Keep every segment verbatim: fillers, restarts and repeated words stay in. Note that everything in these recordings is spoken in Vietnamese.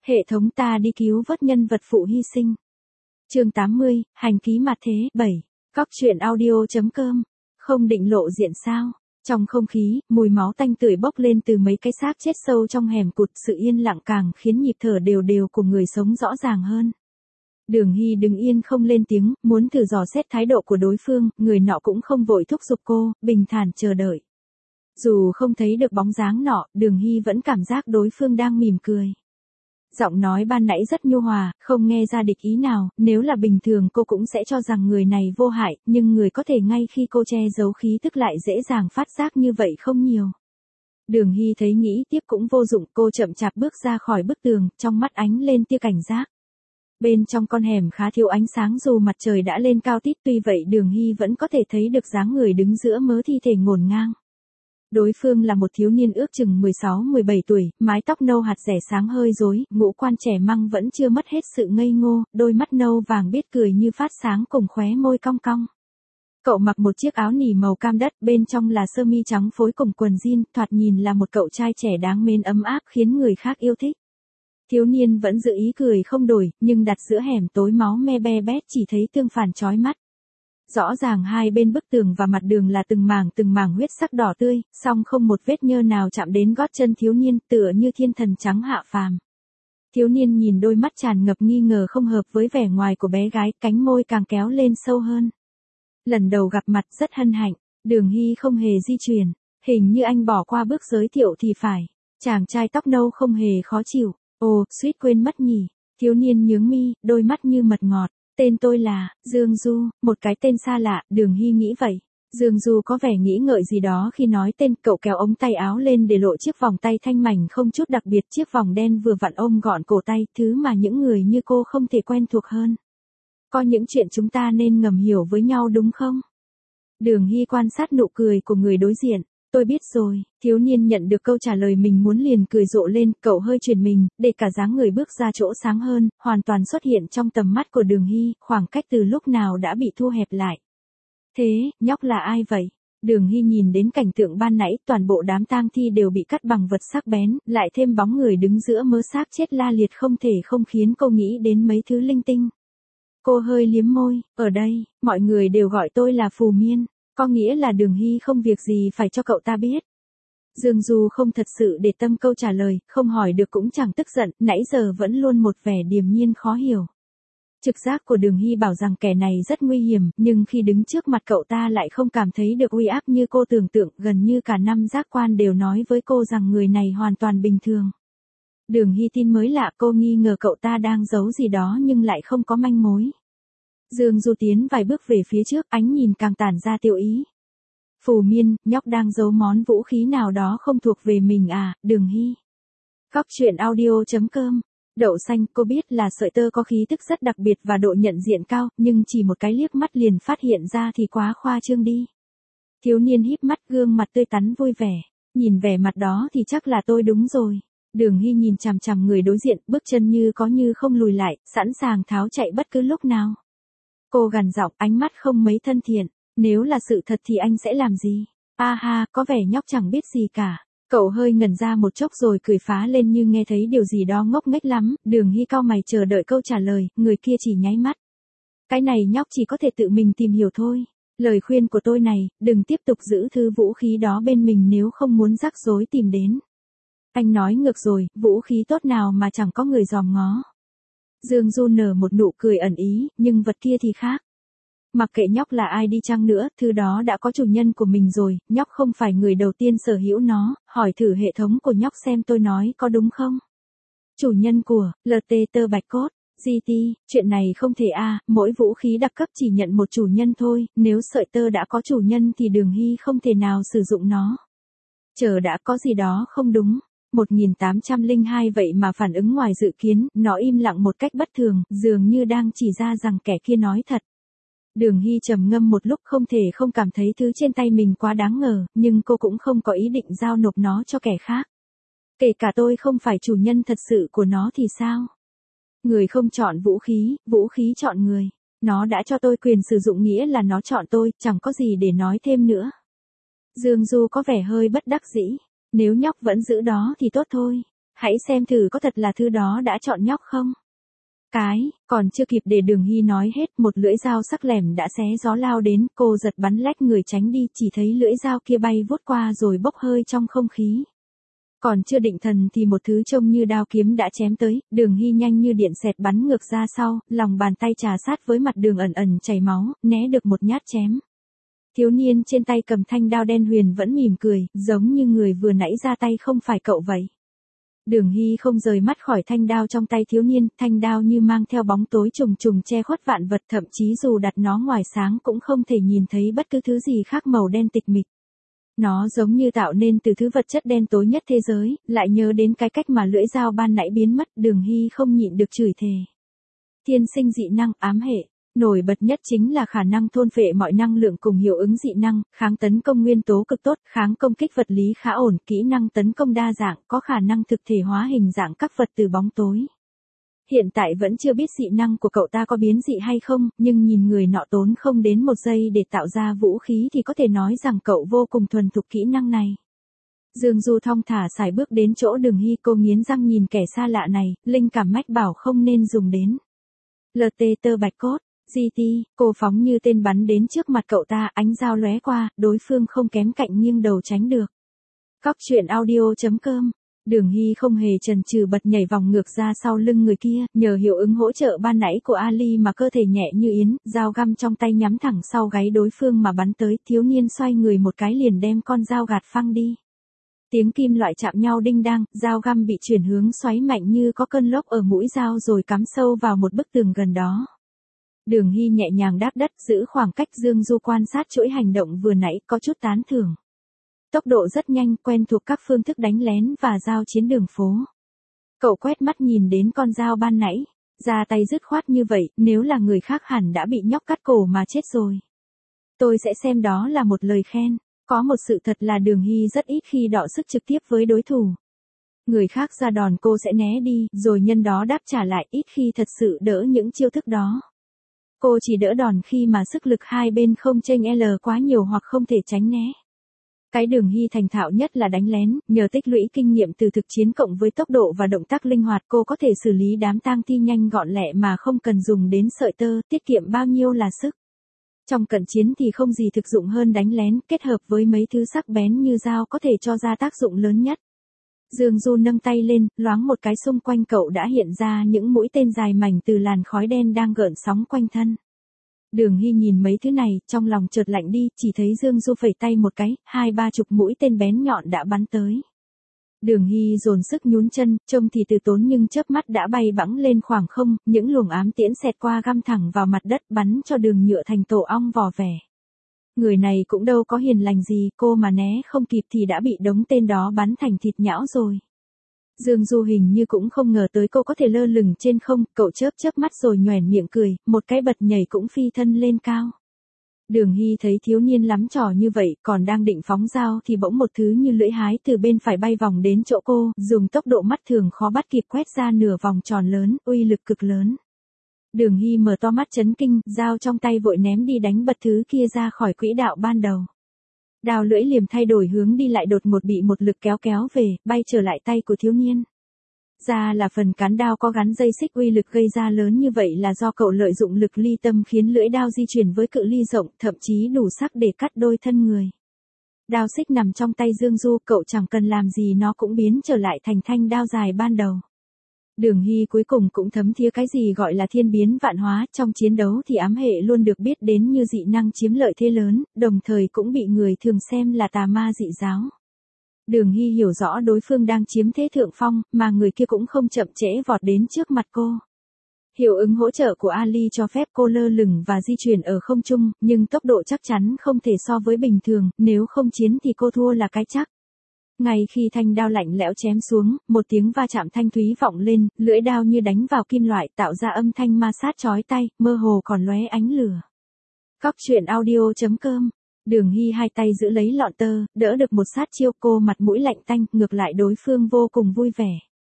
Hệ thống ta đi cứu vớt nhân vật phụ hy sinh. Chương tám mươi, hành ký mặt thế, bảy. Cóc truyện audio.com. Không định lộ diện sao? Trong không khí, mùi máu tanh tưởi bốc lên từ mấy cái xác chết sâu trong hẻm cụt, sự yên lặng càng khiến nhịp thở đều đều của người sống rõ ràng hơn. Đường Hy đứng yên không lên tiếng, muốn thử dò xét thái độ của đối phương, người nọ cũng không vội thúc giục cô, bình thản chờ đợi. Dù không thấy được bóng dáng nọ, Đường Hy vẫn cảm giác đối phương đang mỉm cười. Giọng nói ban nãy rất nhu hòa, không nghe ra địch ý nào, nếu là bình thường cô cũng sẽ cho rằng người này vô hại, nhưng người có thể ngay khi cô che giấu khí tức lại dễ dàng phát giác như vậy không nhiều. Đường Hy thấy nghĩ tiếp cũng vô dụng, cô chậm chạp bước ra khỏi bức tường, trong mắt ánh lên tia cảnh giác. Bên trong con hẻm khá thiếu ánh sáng dù mặt trời đã lên cao tít, tuy vậy Đường Hy vẫn có thể thấy được dáng người đứng giữa mớ thi thể ngổn ngang. Đối phương là một thiếu niên ước chừng mười sáu mười bảy tuổi, mái tóc nâu hạt rẻ sáng hơi rối, ngũ quan trẻ măng vẫn chưa mất hết sự ngây ngô, đôi mắt nâu vàng biết cười như phát sáng cùng khóe môi cong cong. Cậu mặc một chiếc áo nỉ màu cam đất, bên trong là sơ mi trắng phối cùng quần jean, thoạt nhìn là một cậu trai trẻ đáng mến ấm áp khiến người khác yêu thích. Thiếu niên vẫn giữ ý cười không đổi, nhưng đặt giữa hẻm tối máu me be bét chỉ thấy tương phản chói mắt. Rõ ràng hai bên bức tường và mặt đường là từng mảng từng mảng huyết sắc đỏ tươi, song không một vết nhơ nào chạm đến gót chân thiếu niên, tựa như thiên thần trắng hạ phàm. Thiếu niên nhìn đôi mắt tràn ngập nghi ngờ không hợp với vẻ ngoài của bé gái, cánh môi càng kéo lên sâu hơn. Lần đầu gặp mặt rất hân hạnh, Đường Hy không hề di chuyển, hình như anh bỏ qua bước giới thiệu thì phải. Chàng trai tóc nâu không hề khó chịu, ồ, suýt quên mất nhỉ. Thiếu niên nhướng mi, đôi mắt như mật ngọt. Tên tôi là Dương Du, một cái tên xa lạ, Đường Hy nghĩ vậy. Dương Du có vẻ nghĩ ngợi gì đó khi nói tên, cậu kéo ống tay áo lên để lộ chiếc vòng tay thanh mảnh không chút đặc biệt, chiếc vòng đen vừa vặn ôm gọn cổ tay, thứ mà những người như cô không thể quen thuộc hơn. Có những chuyện chúng ta nên ngầm hiểu với nhau đúng không? Đường Hy quan sát nụ cười của người đối diện. Tôi biết rồi, thiếu niên nhận được câu trả lời mình muốn liền cười rộ lên, cậu hơi chuyển mình, để cả dáng người bước ra chỗ sáng hơn, hoàn toàn xuất hiện trong tầm mắt của Đường Hy, khoảng cách từ lúc nào đã bị thu hẹp lại. Thế, nhóc là ai vậy? Đường Hy nhìn đến cảnh tượng ban nãy, toàn bộ đám tang thi đều bị cắt bằng vật sắc bén, lại thêm bóng người đứng giữa mớ xác chết la liệt không thể không khiến cô nghĩ đến mấy thứ linh tinh. Cô hơi liếm môi, ở đây, mọi người đều gọi tôi là Phù Miên. Có nghĩa là Đường Hy không việc gì phải cho cậu ta biết. Dương Du không thật sự để tâm câu trả lời, không hỏi được cũng chẳng tức giận, nãy giờ vẫn luôn một vẻ điềm nhiên khó hiểu. Trực giác của Đường Hy bảo rằng kẻ này rất nguy hiểm, nhưng khi đứng trước mặt cậu ta lại không cảm thấy được uy áp như cô tưởng tượng, gần như cả năm giác quan đều nói với cô rằng người này hoàn toàn bình thường. Đường Hy tin mới lạ, cô nghi ngờ cậu ta đang giấu gì đó nhưng lại không có manh mối. Dương Du tiến vài bước về phía trước, ánh nhìn càng tản ra tiêu ý. Phù Miên, nhóc đang giấu món vũ khí nào đó không thuộc về mình à, Đường Hy. Cóc truyện audio.com. Đậu xanh, cô biết là sợi tơ có khí tức rất đặc biệt và độ nhận diện cao, nhưng chỉ một cái liếc mắt liền phát hiện ra thì quá khoa trương đi. Thiếu niên híp mắt, gương mặt tươi tắn vui vẻ. Nhìn vẻ mặt đó thì chắc là tôi đúng rồi. Đường Hy nhìn chằm chằm người đối diện, bước chân như có như không lùi lại, sẵn sàng tháo chạy bất cứ lúc nào. Cô gằn giọng, ánh mắt không mấy thân thiện. Nếu là sự thật thì anh sẽ làm gì? A ha, có vẻ nhóc chẳng biết gì cả. Cậu hơi ngẩn ra một chốc rồi cười phá lên như nghe thấy điều gì đó ngốc nghếch lắm. Đường Hy cau mày chờ đợi câu trả lời, người kia chỉ nháy mắt. Cái này nhóc chỉ có thể tự mình tìm hiểu thôi. Lời khuyên của tôi này, đừng tiếp tục giữ thứ vũ khí đó bên mình nếu không muốn rắc rối tìm đến. Anh nói ngược rồi, vũ khí tốt nào mà chẳng có người dòm ngó. Dương Du nở một nụ cười ẩn ý, nhưng vật kia thì khác. Mặc kệ nhóc là ai đi chăng nữa, thứ đó đã có chủ nhân của mình rồi, nhóc không phải người đầu tiên sở hữu nó, hỏi thử hệ thống của nhóc xem tôi nói có đúng không? Chủ nhân của, lờ tê tơ bạch cốt, giê tê, chuyện này không thể a, à, mỗi vũ khí đặc cấp chỉ nhận một chủ nhân thôi, nếu sợi tơ đã có chủ nhân thì Đường Hy không thể nào sử dụng nó. Chờ đã, có gì đó không đúng. một nghìn tám trăm lẻ hai vậy mà phản ứng ngoài dự kiến, nó im lặng một cách bất thường, dường như đang chỉ ra rằng kẻ kia nói thật. Đường Hy trầm ngâm một lúc không thể không cảm thấy thứ trên tay mình quá đáng ngờ, nhưng cô cũng không có ý định giao nộp nó cho kẻ khác. Kể cả tôi không phải chủ nhân thật sự của nó thì sao? Người không chọn vũ khí, vũ khí chọn người. Nó đã cho tôi quyền sử dụng nghĩa là nó chọn tôi, chẳng có gì để nói thêm nữa. Dương Du có vẻ hơi bất đắc dĩ. Nếu nhóc vẫn giữ đó thì tốt thôi. Hãy xem thử có thật là thứ đó đã chọn nhóc không. Cái, còn chưa kịp để Đường Hy nói hết, một lưỡi dao sắc lẻm đã xé gió lao đến, cô giật bắn lách người tránh đi, chỉ thấy lưỡi dao kia bay vút qua rồi bốc hơi trong không khí. Còn chưa định thần thì một thứ trông như đao kiếm đã chém tới, Đường Hy nhanh như điện xẹt bắn ngược ra sau, lòng bàn tay trà sát với mặt đường ẩn ẩn chảy máu, né được một nhát chém. Thiếu niên trên tay cầm thanh đao đen huyền vẫn mỉm cười, giống như người vừa nãy ra tay không phải cậu vậy. Đường Hy không rời mắt khỏi thanh đao trong tay thiếu niên, thanh đao như mang theo bóng tối trùng trùng che khuất vạn vật, thậm chí dù đặt nó ngoài sáng cũng không thể nhìn thấy bất cứ thứ gì khác màu đen tịch mịch. Nó giống như tạo nên từ thứ vật chất đen tối nhất thế giới, lại nhớ đến cái cách mà lưỡi dao ban nãy biến mất, Đường Hy không nhịn được chửi thề. Thiên sinh dị năng ám hệ. Nổi bật nhất chính là khả năng thôn phệ mọi năng lượng cùng hiệu ứng dị năng, kháng tấn công nguyên tố cực tốt, kháng công kích vật lý khá ổn, kỹ năng tấn công đa dạng, có khả năng thực thể hóa hình dạng các vật từ bóng tối. Hiện tại vẫn chưa biết dị năng của cậu ta có biến dị hay không, nhưng nhìn người nọ tốn không đến một giây để tạo ra vũ khí thì có thể nói rằng cậu vô cùng thuần thục kỹ năng này. Dương Du thong thả sải bước đến chỗ Đường Hy, cô nghiến răng nhìn kẻ xa lạ này, linh cảm mách bảo không nên dùng đến. lờ tê tơ bạch cốt. giê tê, cô phóng như tên bắn đến trước mặt cậu ta, ánh dao lóe qua, đối phương không kém cạnh nghiêng đầu tránh được. Cóc truyện audio chấm com. Đường Hy không hề chần chừ bật nhảy vòng ngược ra sau lưng người kia, nhờ hiệu ứng hỗ trợ ban nãy của Ali mà cơ thể nhẹ như yến, dao găm trong tay nhắm thẳng sau gáy đối phương mà bắn tới, thiếu niên xoay người một cái liền đem con dao gạt phăng đi. Tiếng kim loại chạm nhau đinh đang, dao găm bị chuyển hướng xoáy mạnh như có cơn lốc ở mũi dao rồi cắm sâu vào một bức tường gần đó. Đường Hy nhẹ nhàng đáp đất, giữ khoảng cách. Dương Du quan sát chuỗi hành động vừa nãy, có chút tán thưởng. Tốc độ rất nhanh, quen thuộc các phương thức đánh lén và giao chiến đường phố. Cậu quét mắt nhìn đến con dao ban nãy, ra tay dứt khoát như vậy, nếu là người khác hẳn đã bị nhóc cắt cổ mà chết rồi. Tôi sẽ xem đó là một lời khen. Có một sự thật là Đường Hy rất ít khi đọ sức trực tiếp với đối thủ. Người khác ra đòn cô sẽ né đi, rồi nhân đó đáp trả lại, ít khi thật sự đỡ những chiêu thức đó. Cô chỉ đỡ đòn khi mà sức lực hai bên không chênh L quá nhiều hoặc không thể tránh né. Cái Đường Hy thành thạo nhất là đánh lén, nhờ tích lũy kinh nghiệm từ thực chiến cộng với tốc độ và động tác linh hoạt, cô có thể xử lý đám tang thi nhanh gọn lẹ mà không cần dùng đến sợi tơ, tiết kiệm bao nhiêu là sức. Trong cận chiến thì không gì thực dụng hơn đánh lén, kết hợp với mấy thứ sắc bén như dao có thể cho ra tác dụng lớn nhất. Dương Du nâng tay lên, loáng một cái xung quanh cậu đã hiện ra những mũi tên dài mảnh từ làn khói đen đang gợn sóng quanh thân. Đường Hy nhìn mấy thứ này, trong lòng chợt lạnh đi, chỉ thấy Dương Du phẩy tay một cái, hai ba chục mũi tên bén nhọn đã bắn tới. Đường Hy dồn sức nhún chân, trông thì từ tốn nhưng chớp mắt đã bay bẵng lên khoảng không, những luồng ám tiễn xẹt qua găm thẳng vào mặt đất, bắn cho đường nhựa thành tổ ong vò vẻ. Người này cũng đâu có hiền lành gì, cô mà né không kịp thì đã bị đống tên đó bắn thành thịt nhão rồi. Dương Du hình như cũng không ngờ tới cô có thể lơ lửng trên không, cậu chớp chớp mắt rồi nhoẻn miệng cười, một cái bật nhảy cũng phi thân lên cao. Đường Hy thấy thiếu niên lắm trò như vậy, còn đang định phóng dao thì bỗng một thứ như lưỡi hái từ bên phải bay vòng đến chỗ cô, dùng tốc độ mắt thường khó bắt kịp quét ra nửa vòng tròn lớn, uy lực cực lớn. Đường Hy mở to mắt chấn kinh, dao trong tay vội ném đi đánh bật thứ kia ra khỏi quỹ đạo ban đầu. Đao lưỡi liềm thay đổi hướng đi lại đột ngột bị một lực kéo kéo về, bay trở lại tay của thiếu niên. Ra là phần cán đao có gắn dây xích, uy lực gây ra lớn như vậy là do cậu lợi dụng lực ly tâm khiến lưỡi đao di chuyển với cự ly rộng, thậm chí đủ sắc để cắt đôi thân người. Đao xích nằm trong tay Dương Du, cậu chẳng cần làm gì nó cũng biến trở lại thành thanh đao dài ban đầu. Đường Hy cuối cùng cũng thấm thía cái gì gọi là thiên biến vạn hóa, trong chiến đấu thì ám hệ luôn được biết đến như dị năng chiếm lợi thế lớn, đồng thời cũng bị người thường xem là tà ma dị giáo. Đường Hy hiểu rõ đối phương đang chiếm thế thượng phong, mà người kia cũng không chậm trễ vọt đến trước mặt cô. Hiệu ứng hỗ trợ của Ali cho phép cô lơ lửng và di chuyển ở không trung, nhưng tốc độ chắc chắn không thể so với bình thường, nếu không chiến thì cô thua là cái chắc. Ngay khi thanh đao lạnh lẽo chém xuống, một tiếng va chạm thanh thúy vọng lên, lưỡi đao như đánh vào kim loại tạo ra âm thanh ma sát chói tai, mơ hồ còn lóe ánh lửa. Cóc truyện audio chấm com. Đường Hy hai tay giữ lấy lọn tơ, đỡ được một sát chiêu, cô mặt mũi lạnh tanh, ngược lại đối phương vô cùng vui vẻ.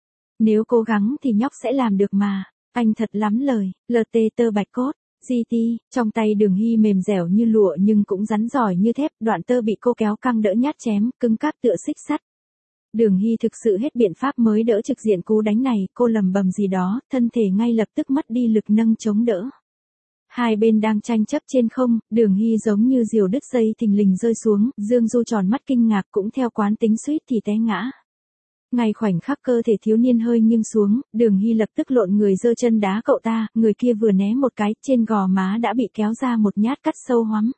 Nếu cố gắng thì nhóc sẽ làm được mà, anh thật lắm lời, lờ tê tơ bạch cốt. giê tê, trong tay Đường Hy mềm dẻo như lụa nhưng cũng rắn giỏi như thép, đoạn tơ bị cô kéo căng đỡ nhát chém, cứng cáp tựa xích sắt. Đường Hy thực sự hết biện pháp mới đỡ trực diện cú đánh này, cô lầm bầm gì đó, thân thể ngay lập tức mất đi lực nâng chống đỡ. Hai bên đang tranh chấp trên không, Đường Hy giống như diều đứt dây thình lình rơi xuống, Dương Du tròn mắt kinh ngạc cũng theo quán tính suýt thì té ngã. Ngay khoảnh khắc cơ thể thiếu niên hơi nghiêng xuống, Đường Hy lập tức lộn người giơ chân đá cậu ta, người kia vừa né một cái, trên gò má đã bị kéo ra một nhát cắt sâu hoắm.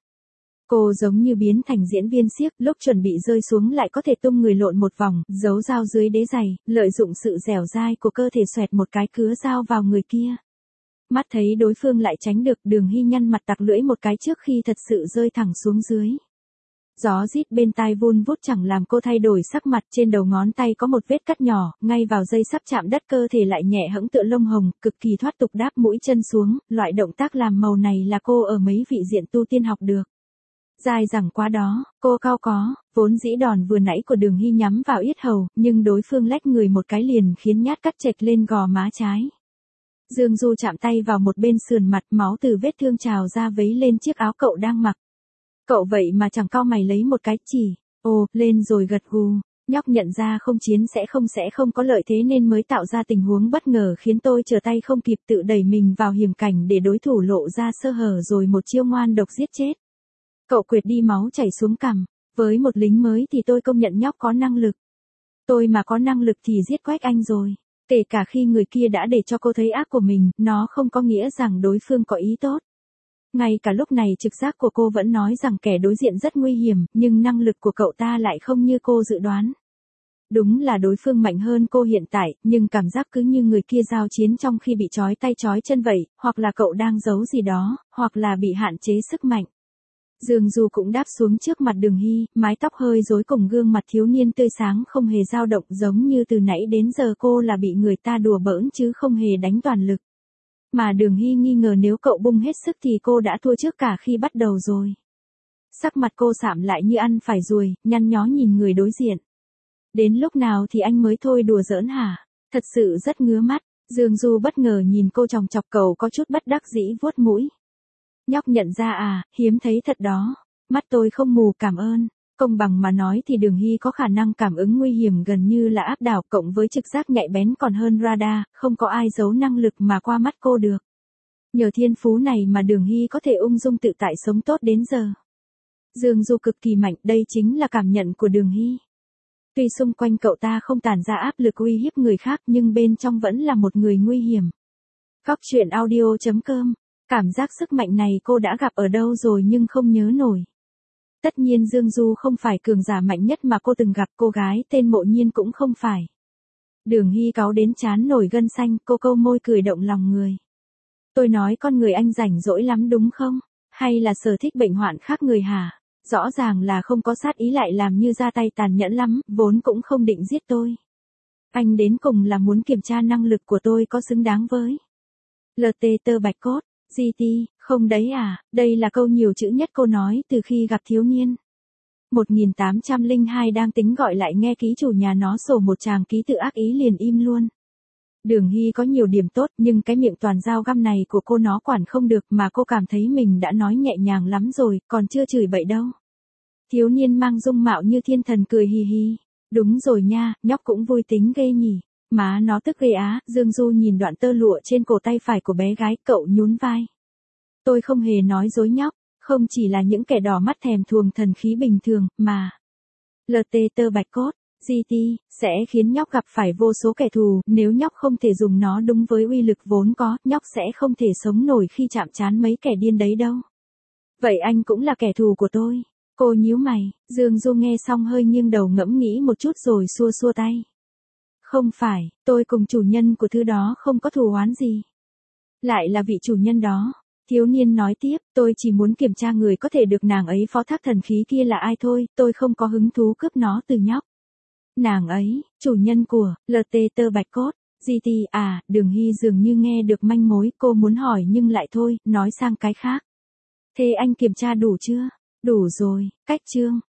Cô giống như biến thành diễn viên xiếc, lúc chuẩn bị rơi xuống lại có thể tung người lộn một vòng, giấu dao dưới đế giày, lợi dụng sự dẻo dai của cơ thể xoẹt một cái cứa dao vào người kia. Mắt thấy đối phương lại tránh được, Đường Hy nhăn mặt tặc lưỡi một cái trước khi thật sự rơi thẳng xuống dưới. Gió rít bên tai vun vút chẳng làm cô thay đổi sắc mặt, trên đầu ngón tay có một vết cắt nhỏ, ngay vào dây sắp chạm đất cơ thể lại nhẹ hẫng tựa lông hồng, cực kỳ thoát tục đáp mũi chân xuống, loại động tác làm màu này là cô ở mấy vị diện tu tiên học được. Dài dẳng quá đó, cô cao có, vốn dĩ đòn vừa nãy của Đường Hy nhắm vào yết hầu, nhưng đối phương lách người một cái liền khiến nhát cắt chệch lên gò má trái. Dương Du chạm tay vào một bên sườn mặt, máu từ vết thương trào ra vấy lên chiếc áo cậu đang mặc. Cậu vậy mà chẳng cau mày lấy một cái chỉ, ồ, lên rồi gật gù. Nhóc nhận ra không chiến sẽ không sẽ không có lợi thế nên mới tạo ra tình huống bất ngờ khiến tôi trở tay không kịp, tự đẩy mình vào hiểm cảnh để đối thủ lộ ra sơ hở rồi một chiêu ngoan độc giết chết. Cậu quệt đi máu chảy xuống cằm, với một lính mới thì tôi công nhận nhóc có năng lực. Tôi mà có năng lực thì giết Quách Anh rồi. Kể cả khi người kia đã để cho cô thấy ác của mình, nó không có nghĩa rằng đối phương có ý tốt. Ngay cả lúc này trực giác của cô vẫn nói rằng kẻ đối diện rất nguy hiểm, nhưng năng lực của cậu ta lại không như cô dự đoán. Đúng là đối phương mạnh hơn cô hiện tại, nhưng cảm giác cứ như người kia giao chiến trong khi bị trói tay trói chân vậy, hoặc là cậu đang giấu gì đó, hoặc là bị hạn chế sức mạnh. Dương Du cũng đáp xuống trước mặt Đường Hy, mái tóc hơi rối cùng gương mặt thiếu niên tươi sáng không hề dao động, giống như từ nãy đến giờ cô là bị người ta đùa bỡn chứ không hề đánh toàn lực. Mà Đường Hy nghi ngờ nếu cậu bung hết sức thì cô đã thua trước cả khi bắt đầu rồi. Sắc mặt cô sạm lại như ăn phải ruồi, nhăn nhó nhìn người đối diện. Đến lúc nào thì anh mới thôi đùa giỡn hả? Thật sự rất ngứa mắt. Dương Du bất ngờ nhìn cô chòng chọc, cậu có chút bất đắc dĩ vuốt mũi. Nhóc nhận ra à, hiếm thấy thật đó. Mắt tôi không mù, cảm ơn. Công bằng mà nói thì Đường Hy có khả năng cảm ứng nguy hiểm gần như là áp đảo, cộng với trực giác nhạy bén còn hơn radar, không có ai giấu năng lực mà qua mắt cô được. Nhờ thiên phú này mà Đường Hy có thể ung dung tự tại sống tốt đến giờ. Dương Du cực kỳ mạnh, đây chính là cảm nhận của Đường Hy. Tuy xung quanh cậu ta không tản ra áp lực uy hiếp người khác nhưng bên trong vẫn là một người nguy hiểm. Góc truyện audio chấm com. Cảm giác sức mạnh này cô đã gặp ở đâu rồi nhưng không nhớ nổi. Tất nhiên Dương Du không phải cường giả mạnh nhất mà cô từng gặp, cô gái tên Mộ Nhiên cũng không phải. Đường Hy cáu đến trán nổi gân xanh, cô câu môi cười động lòng người. Tôi nói con người anh rảnh rỗi lắm đúng không? Hay là sở thích bệnh hoạn khác người hả? Rõ ràng là không có sát ý lại làm như ra tay tàn nhẫn lắm, vốn cũng không định giết tôi. Anh đến cùng là muốn kiểm tra năng lực của tôi có xứng đáng với lờ tê tơ bạch cốt. giê tê, không đấy à, đây là câu nhiều chữ nhất cô nói từ khi gặp thiếu niên. một nghìn tám trăm lẻ hai đang tính gọi lại nghe ký chủ nhà nó sổ một tràng ký tự ác ý liền im luôn. Đường Hy có nhiều điểm tốt nhưng cái miệng toàn dao găm này của cô nó quản không được mà cô cảm thấy mình đã nói nhẹ nhàng lắm rồi, còn chưa chửi bậy đâu. Thiếu niên mang dung mạo như thiên thần cười hì hì. Đúng rồi nha, nhóc cũng vui tính ghê nhỉ. Má nó tức ghê á. Dương Du nhìn đoạn tơ lụa trên cổ tay phải của bé gái, cậu nhún vai. Tôi không hề nói dối nhóc, không chỉ là những kẻ đỏ mắt thèm thuồng thần khí bình thường, mà lờ tê tơ bạch cốt, giê tê, sẽ khiến nhóc gặp phải vô số kẻ thù, nếu nhóc không thể dùng nó đúng với uy lực vốn có, nhóc sẽ không thể sống nổi khi chạm trán mấy kẻ điên đấy đâu. Vậy anh cũng là kẻ thù của tôi. Cô nhíu mày, Dương Du nghe xong hơi nghiêng đầu ngẫm nghĩ một chút rồi xua xua tay. Không phải, tôi cùng chủ nhân của thứ đó không có thù oán gì. Lại là vị chủ nhân đó. Thiếu niên nói tiếp, tôi chỉ muốn kiểm tra người có thể được nàng ấy phó thác thần khí kia là ai thôi, tôi không có hứng thú cướp nó từ nhóc. Nàng ấy, chủ nhân của lờ tê tơ bạch cốt, giê tê à, Đường Hy dường như nghe được manh mối, cô muốn hỏi nhưng lại thôi, nói sang cái khác. Thế anh kiểm tra đủ chưa? Đủ rồi, cách chương.